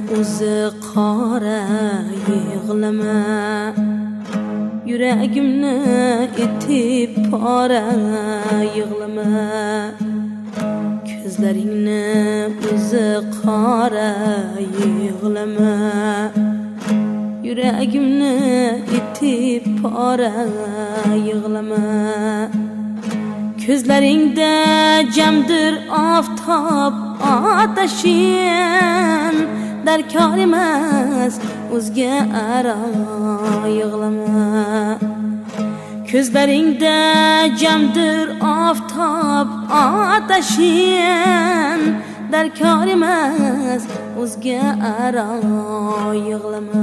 o'zi qora yig'lama, yuragimni etib pora yig'lama. Ko'zlaringni o'zi qora yig'lama, yuragimni etib pora yig'lama. Ko'zlaringda jamdir oftob otashin, darkor emas o'zga aro yig'lama. Ko'zlaringda jamdir oftob otashin, darkor emas o'zga aro yig'lama.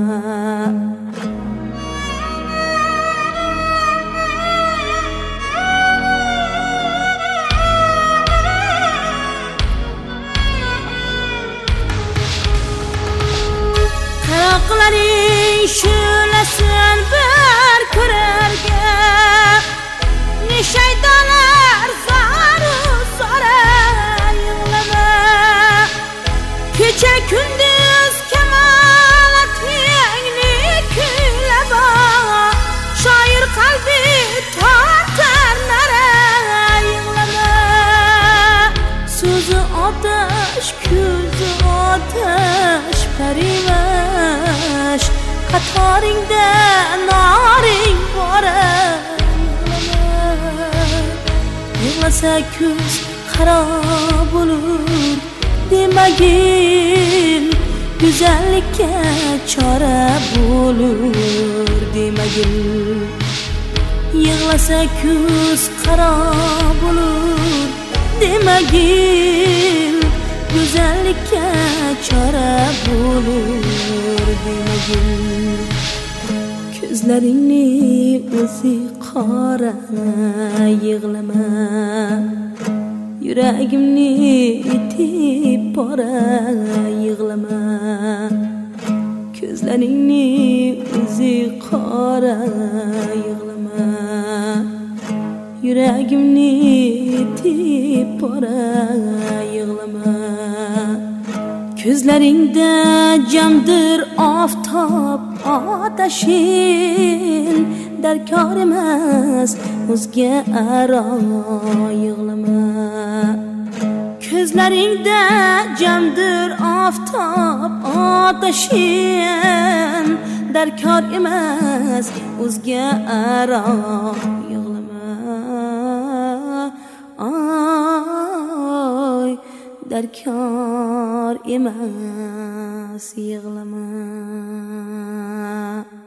Qaroqlaring shu'lasin bir ko'rarga, ne shaytonlar zaru sora yig'lama. Kecha kunduz kamolatingni kuylaba, shoir qalbi tortar nara yig'lama. So'zi otash, ko'zi otash, parivash qatoringda noring bora yig'lama. Yig'lasa ko'z xarob bo'lur demagin, go'zallikka chora bo'lur demagin. Yig'lasa ko'z xarob bo'lur demagin, go'zallikka chora bo'lur demagin. Ko'zlaringni o'zi qora yig'lama, yuragimni etib pora yig'lama. Ko'zlaringni o'zi qora yig'lama, yuragimni etib pora yig'lama. Ko'zlaringda jamdir oftob otashin, darkor emas o'zga aro yig'lama. Ko'zlaringda jamdir oftob otashin, darkor emas o'zga aro yig'lama. Oy, darkor emas yig'lama.